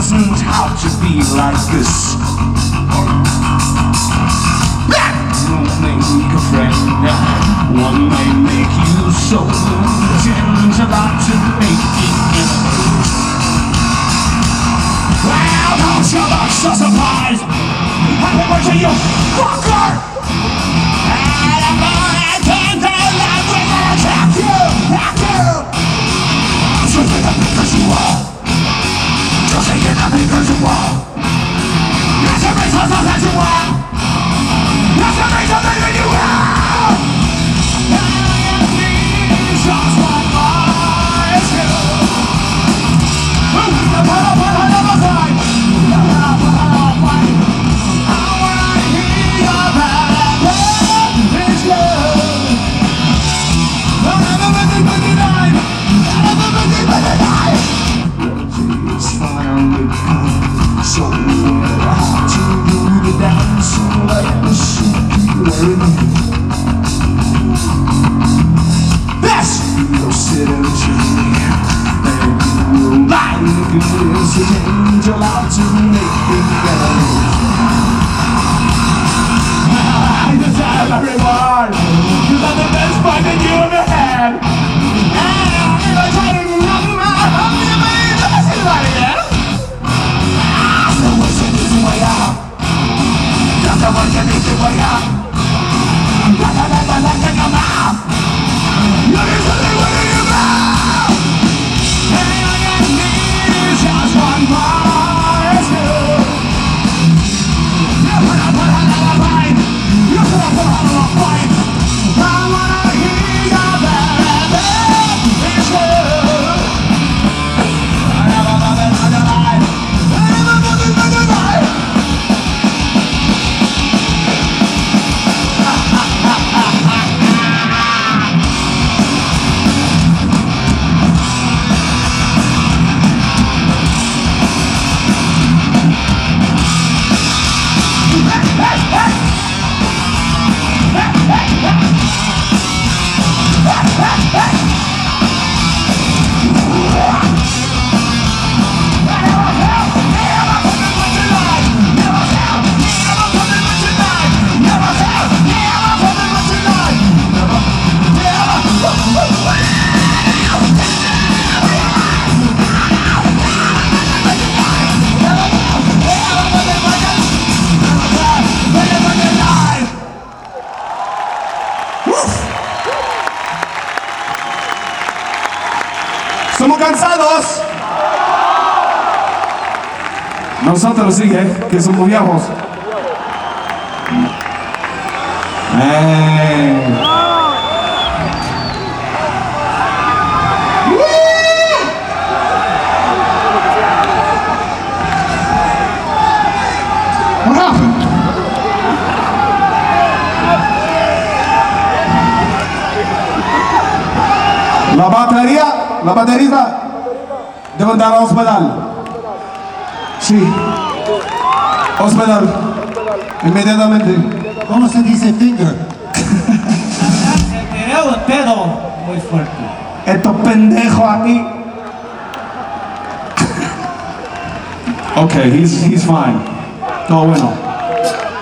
isn't how to be like this. One may make a friend, one may make you so tend a lot to make it enemies. Well, don't you look so surprised? Happy birthday, you fucker! And I'm gonna turn down that we're gonna attack you! So you're the because you are. Just say you're the because you are. That's the reason that you are. That's the reason that you are. And just one more issue. The power of the time. The power of fight. I wanna hear your bad it's good. Another 1929. Another 1929. It's finally come. So how to do the dance like the superhero. This you'll sit and tree, and you will like this angel out to make it better. I deserve a reward. You got the best fight that you ever had. And I'm gonna try to run my home to me. Let's see that again. The worst is the way out. Just the worst is the way out. Let in your mouth. You're easily winning your mouth. And I need just one more issue. You put up another fight. You put up another fight. I wanna hear your bad issue. I never love another life. I never love another life. ¿Somos cansados? Nosotros sí, que somos viejos. What happened? La batería debe andar a hospital. Sí. Hospital. Inmediatamente. ¿Cómo se dice finger? Se tiró el pedo muy fuerte. Estos pendejos aquí. Okay, he's fine. Todo bueno.